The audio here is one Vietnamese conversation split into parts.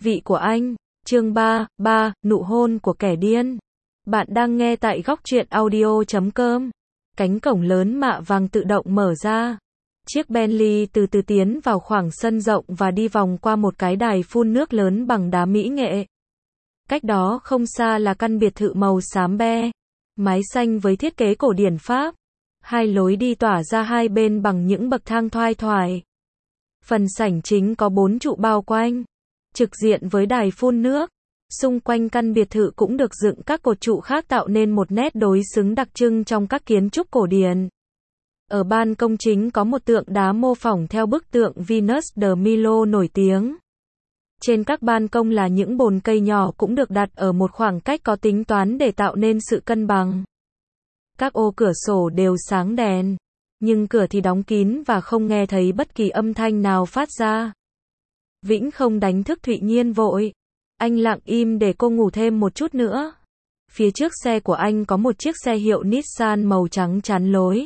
vị của anh. Chương 3, nụ hôn của kẻ điên. Bạn đang nghe tại góc truyện audio.com. Cánh cổng lớn mạ vàng tự động mở ra. Chiếc Bentley từ từ tiến vào khoảng sân rộng và đi vòng qua một cái đài phun nước lớn bằng đá mỹ nghệ. Cách đó không xa là căn biệt thự màu xám be, mái xanh với thiết kế cổ điển Pháp. Hai lối đi tỏa ra hai bên bằng những bậc thang thoai thoải. Phần sảnh chính có 4 trụ bao quanh, trực diện với đài phun nước. Xung quanh căn biệt thự cũng được dựng các cột trụ khác tạo nên một nét đối xứng đặc trưng trong các kiến trúc cổ điển. Ở ban công chính có một tượng đá mô phỏng theo bức tượng Venus de Milo nổi tiếng. Trên các ban công là những bồn cây nhỏ cũng được đặt ở một khoảng cách có tính toán để tạo nên sự cân bằng. Các ô cửa sổ đều sáng đèn, nhưng cửa thì đóng kín và không nghe thấy bất kỳ âm thanh nào phát ra. Vĩnh không đánh thức Thụy Nhiên vội. Anh lặng im để cô ngủ thêm một chút nữa. Phía trước xe của anh có một chiếc xe hiệu Nissan màu trắng chắn lối.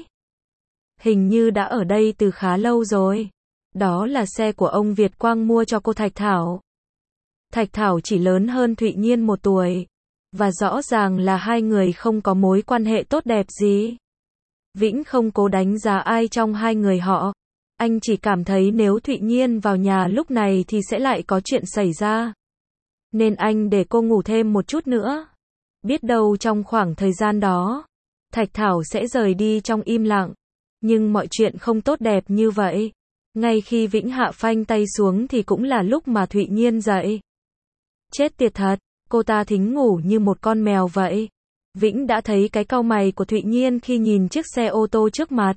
Hình như đã ở đây từ khá lâu rồi. Đó là xe của ông Việt Quang mua cho cô Thạch Thảo. Thạch Thảo chỉ lớn hơn Thụy Nhiên 1 tuổi. Và rõ ràng là hai người không có mối quan hệ tốt đẹp gì. Vĩnh không cố đánh giá ai trong hai người họ. Anh chỉ cảm thấy nếu Thụy Nhiên vào nhà lúc này thì sẽ lại có chuyện xảy ra. Nên anh để cô ngủ thêm một chút nữa. Biết đâu trong khoảng thời gian đó, Thạch Thảo sẽ rời đi trong im lặng. Nhưng mọi chuyện không tốt đẹp như vậy. Ngay khi Vĩnh hạ phanh tay xuống thì cũng là lúc mà Thụy Nhiên dậy. Chết tiệt thật, cô ta thính ngủ như một con mèo vậy. Vĩnh đã thấy cái cau mày của Thụy Nhiên khi nhìn chiếc xe ô tô trước mặt.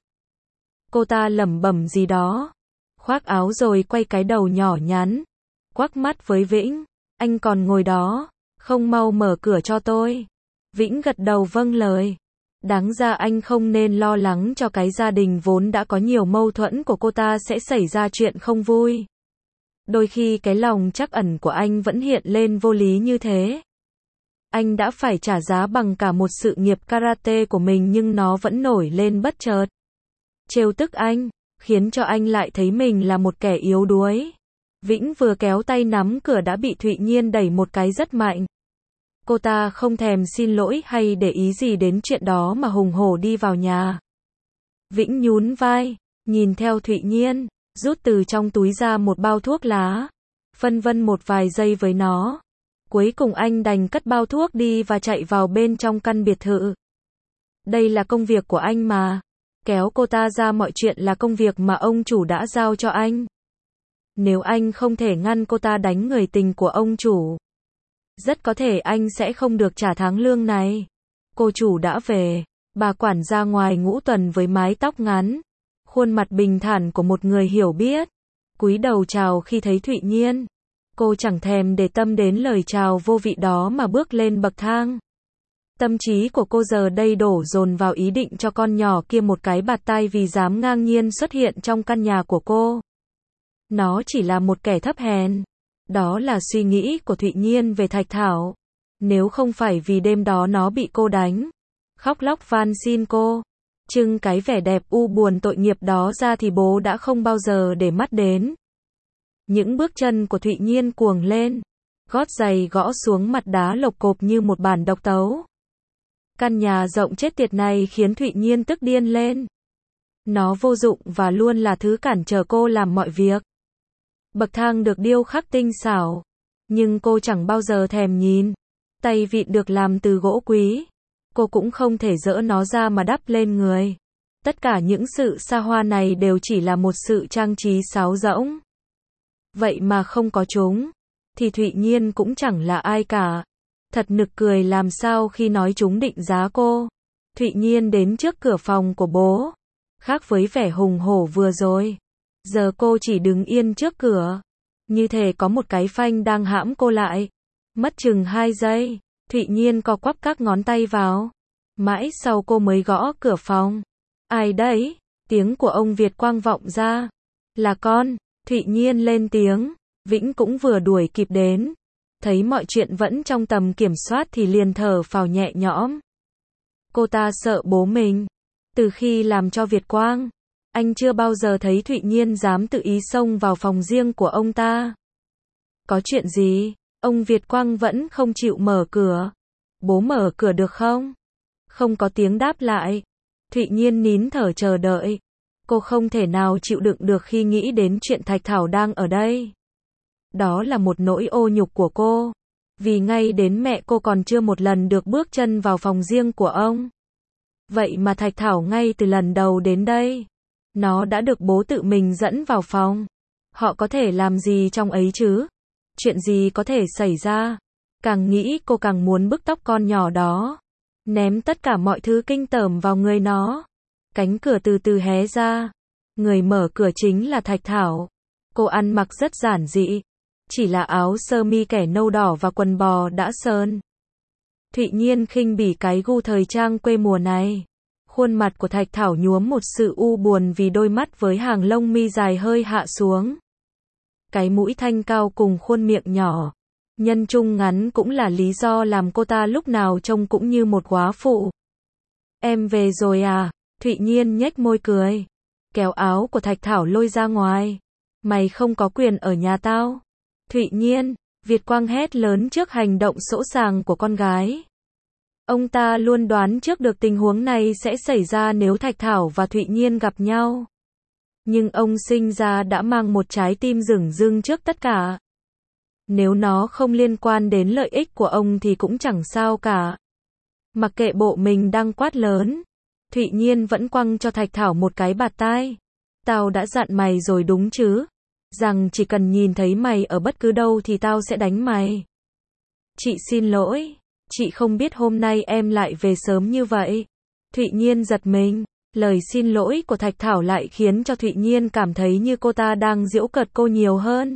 Cô ta lẩm bẩm gì đó, khoác áo rồi quay cái đầu nhỏ nhắn, quắc mắt với Vĩnh. Anh còn ngồi đó, không mau mở cửa cho tôi. Vĩnh gật đầu vâng lời. Đáng ra anh không nên lo lắng cho cái gia đình vốn đã có nhiều mâu thuẫn của cô ta sẽ xảy ra chuyện không vui. Đôi khi cái lòng trắc ẩn của anh vẫn hiện lên vô lý như thế. Anh đã phải trả giá bằng cả một sự nghiệp karate của mình nhưng nó vẫn nổi lên bất chợt. Trêu tức anh, khiến cho anh lại thấy mình là một kẻ yếu đuối. Vĩnh vừa kéo tay nắm cửa đã bị Thụy Nhiên đẩy một cái rất mạnh. Cô ta không thèm xin lỗi hay để ý gì đến chuyện đó mà hùng hổ đi vào nhà. Vĩnh nhún vai, nhìn theo Thụy Nhiên, rút từ trong túi ra một bao thuốc lá, phân vân một vài giây với nó. Cuối cùng anh đành cất bao thuốc đi và chạy vào bên trong căn biệt thự. Đây là công việc của anh mà. Kéo cô ta ra mọi chuyện là công việc mà ông chủ đã giao cho anh. Nếu anh không thể ngăn cô ta đánh người tình của ông chủ, rất có thể anh sẽ không được trả tháng lương này. Cô chủ đã về, bà quản ra ngoài ngũ tuần với mái tóc ngắn, khuôn mặt bình thản của một người hiểu biết, cúi đầu chào khi thấy Thụy Nhiên. Cô chẳng thèm để tâm đến lời chào vô vị đó mà bước lên bậc thang. Tâm trí của cô giờ đây đổ dồn vào ý định cho con nhỏ kia một cái bạt tai vì dám ngang nhiên xuất hiện trong căn nhà của cô. Nó chỉ là một kẻ thấp hèn. Đó là suy nghĩ của Thụy Nhiên về Thạch Thảo. Nếu không phải vì đêm đó nó bị cô đánh, khóc lóc van xin cô, trưng cái vẻ đẹp u buồn tội nghiệp đó ra thì bố đã không bao giờ để mắt đến. Những bước chân của Thụy Nhiên cuồng lên, gót giày gõ xuống mặt đá lộc cộp như một bản độc tấu. Căn nhà rộng chết tiệt này khiến Thụy Nhiên tức điên lên. Nó vô dụng và luôn là thứ cản trở cô làm mọi việc. Bậc thang được điêu khắc tinh xảo, nhưng cô chẳng bao giờ thèm nhìn. Tay vịn được làm từ gỗ quý, cô cũng không thể dỡ nó ra mà đắp lên người. Tất cả những sự xa hoa này đều chỉ là một sự trang trí sáo rỗng. Vậy mà không có chúng, thì Thụy Nhiên cũng chẳng là ai cả. Thật nực cười làm sao khi nói chúng định giá cô. Thụy Nhiên đến trước cửa phòng của bố. Khác với vẻ hùng hổ vừa rồi, giờ cô chỉ đứng yên trước cửa, như thể có một cái phanh đang hãm cô lại. Mất chừng 2 giây, Thụy Nhiên co quắp các ngón tay vào. Mãi sau cô mới gõ cửa phòng. Ai đấy? Tiếng của ông Việt Quang vọng ra. Là con. Thụy Nhiên lên tiếng. Vĩnh cũng vừa đuổi kịp đến. Thấy mọi chuyện vẫn trong tầm kiểm soát thì liền thở phào nhẹ nhõm. Cô ta sợ bố mình. Từ khi làm cho Việt Quang, anh chưa bao giờ thấy Thụy Nhiên dám tự ý xông vào phòng riêng của ông ta. Có chuyện gì? Ông Việt Quang vẫn không chịu mở cửa. Bố mở cửa được không? Không có tiếng đáp lại. Thụy Nhiên nín thở chờ đợi. Cô không thể nào chịu đựng được khi nghĩ đến chuyện Thạch Thảo đang ở đây. Đó là một nỗi ô nhục của cô. Vì ngay đến mẹ cô còn chưa một lần được bước chân vào phòng riêng của ông. Vậy mà Thạch Thảo ngay từ lần đầu đến đây, nó đã được bố tự mình dẫn vào phòng. Họ có thể làm gì trong ấy chứ? Chuyện gì có thể xảy ra? Càng nghĩ cô càng muốn bứt tóc con nhỏ đó. Ném tất cả mọi thứ kinh tởm vào người nó. Cánh cửa từ từ hé ra. Người mở cửa chính là Thạch Thảo. Cô ăn mặc rất giản dị. Chỉ là áo sơ mi kẻ nâu đỏ và quần bò đã sơn. Thụy Nhiên khinh bỉ cái gu thời trang quê mùa này. Khuôn mặt của Thạch Thảo nhuốm một sự u buồn vì đôi mắt với hàng lông mi dài hơi hạ xuống. Cái mũi thanh cao cùng khuôn miệng nhỏ. Nhân trung ngắn cũng là lý do làm cô ta lúc nào trông cũng như một góa phụ. Em về rồi à? Thụy Nhiên nhếch môi cười. Kéo áo của Thạch Thảo lôi ra ngoài. Mày không có quyền ở nhà tao. Thụy Nhiên, Việt Quang hét lớn trước hành động sỗ sàng của con gái. Ông ta luôn đoán trước được tình huống này sẽ xảy ra nếu Thạch Thảo và Thụy Nhiên gặp nhau. Nhưng ông sinh ra đã mang một trái tim dửng dưng trước tất cả. Nếu nó không liên quan đến lợi ích của ông thì cũng chẳng sao cả. Mặc kệ bộ mình đang quát lớn, Thụy Nhiên vẫn quăng cho Thạch Thảo một cái bạt tai. Tao đã dặn mày rồi đúng chứ? Rằng chỉ cần nhìn thấy mày ở bất cứ đâu thì tao sẽ đánh mày. Chị xin lỗi. Chị không biết hôm nay em lại về sớm như vậy. Thụy Nhiên giật mình. Lời xin lỗi của Thạch Thảo lại khiến cho Thụy Nhiên cảm thấy như cô ta đang giễu cợt cô nhiều hơn.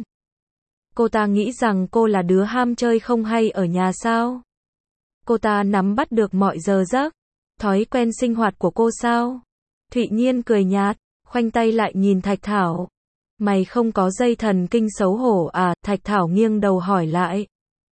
Cô ta nghĩ rằng cô là đứa ham chơi không hay ở nhà sao? Cô ta nắm bắt được mọi giờ giấc, thói quen sinh hoạt của cô sao? Thụy Nhiên cười nhạt, khoanh tay lại nhìn Thạch Thảo. Mày không có dây thần kinh xấu hổ à? Thạch Thảo nghiêng đầu hỏi lại.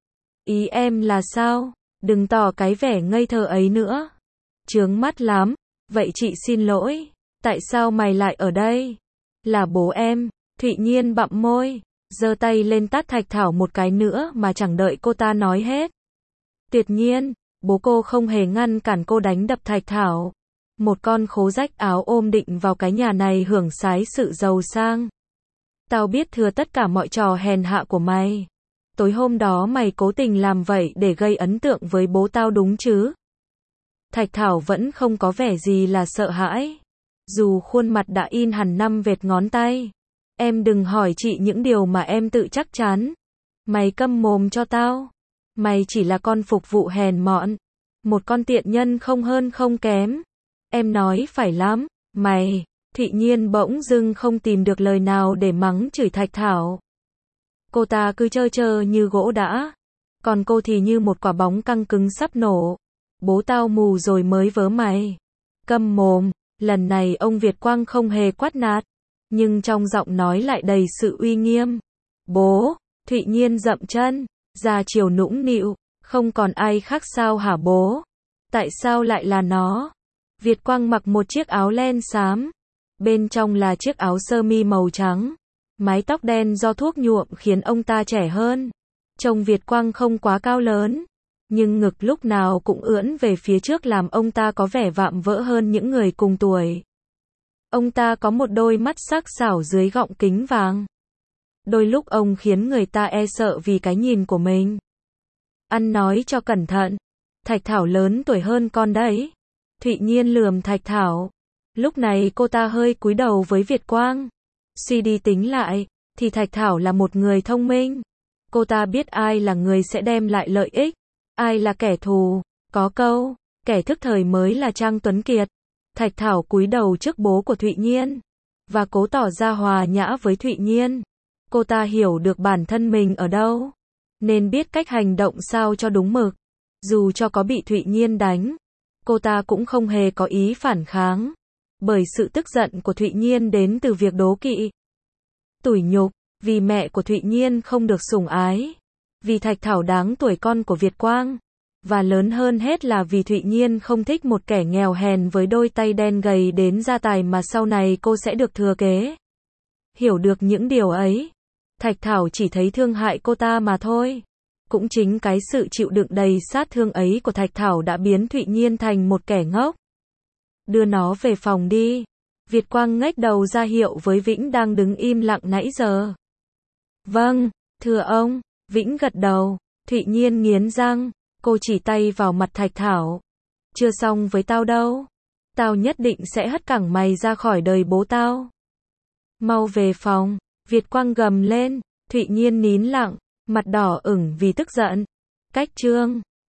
Ý em là sao? Đừng tỏ cái vẻ ngây thơ ấy nữa. Chướng mắt lắm. Vậy chị xin lỗi. Tại sao mày lại ở đây? Là bố em. Thụy Nhiên bặm môi, giơ tay lên tát Thạch Thảo một cái nữa mà chẳng đợi cô ta nói hết. Tuyệt nhiên, bố cô không hề ngăn cản cô đánh đập Thạch Thảo. Một con khố rách áo ôm định vào cái nhà này hưởng sái sự giàu sang. Tao biết thừa tất cả mọi trò hèn hạ của mày. Tối hôm đó mày cố tình làm vậy để gây ấn tượng với bố tao đúng chứ? Thạch Thảo vẫn không có vẻ gì là sợ hãi. Dù khuôn mặt đã in hẳn 5 vệt ngón tay. Em đừng hỏi chị những điều mà em tự chắc chắn. Mày câm mồm cho tao. Mày chỉ là con phục vụ hèn mọn. Một con tiện nhân không hơn không kém. Em nói phải lắm. Mày. Thụy Nhiên bỗng dưng không tìm được lời nào để mắng chửi Thạch Thảo. Cô ta cứ trơ trơ như gỗ đã. Còn cô thì như một quả bóng căng cứng sắp nổ. Bố tao mù rồi mới vớ mày. Câm mồm. Lần này ông Việt Quang không hề quát nạt. Nhưng trong giọng nói lại đầy sự uy nghiêm. Bố. Thụy Nhiên dậm chân. Ra chiều nũng nịu. Không còn ai khác sao hả bố? Tại sao lại là nó? Việt Quang mặc một chiếc áo len xám. Bên trong là chiếc áo sơ mi màu trắng. Mái tóc đen do thuốc nhuộm khiến ông ta trẻ hơn. Trông Việt Quang không quá cao lớn. Nhưng ngực lúc nào cũng ưỡn về phía trước làm ông ta có vẻ vạm vỡ hơn những người cùng tuổi. Ông ta có một đôi mắt sắc sảo dưới gọng kính vàng. Đôi lúc ông khiến người ta e sợ vì cái nhìn của mình. Ăn nói cho cẩn thận. Thạch Thảo lớn tuổi hơn con đấy. Thụy Nhiên lườm Thạch Thảo. Lúc này cô ta hơi cúi đầu với Việt Quang. Suy đi tính lại, thì Thạch Thảo là một người thông minh. Cô ta biết ai là người sẽ đem lại lợi ích, ai là kẻ thù. Có câu, kẻ thức thời mới là Trang Tuấn Kiệt. Thạch Thảo cúi đầu trước bố của Thụy Nhiên, và cố tỏ ra hòa nhã với Thụy Nhiên. Cô ta hiểu được bản thân mình ở đâu, nên biết cách hành động sao cho đúng mực. Dù cho có bị Thụy Nhiên đánh, cô ta cũng không hề có ý phản kháng. Bởi sự tức giận của Thụy Nhiên đến từ việc đố kỵ, tủi nhục, vì mẹ của Thụy Nhiên không được sủng ái, vì Thạch Thảo đáng tuổi con của Việt Quang, và lớn hơn hết là vì Thụy Nhiên không thích một kẻ nghèo hèn với đôi tay đen gầy đến gia tài mà sau này cô sẽ được thừa kế. Hiểu được những điều ấy, Thạch Thảo chỉ thấy thương hại cô ta mà thôi. Cũng chính cái sự chịu đựng đầy sát thương ấy của Thạch Thảo đã biến Thụy Nhiên thành một kẻ ngốc. Đưa nó về phòng đi. Việt Quang ngách đầu ra hiệu với Vĩnh đang đứng im lặng nãy giờ. Vâng, thưa ông. Vĩnh gật đầu. Thụy Nhiên nghiến răng. Cô chỉ tay vào mặt Thạch Thảo. Chưa xong với tao đâu. Tao nhất định sẽ hất cẳng mày ra khỏi đời bố tao. Mau về phòng. Việt Quang gầm lên. Thụy Nhiên nín lặng, mặt đỏ ửng vì tức giận. Cách chương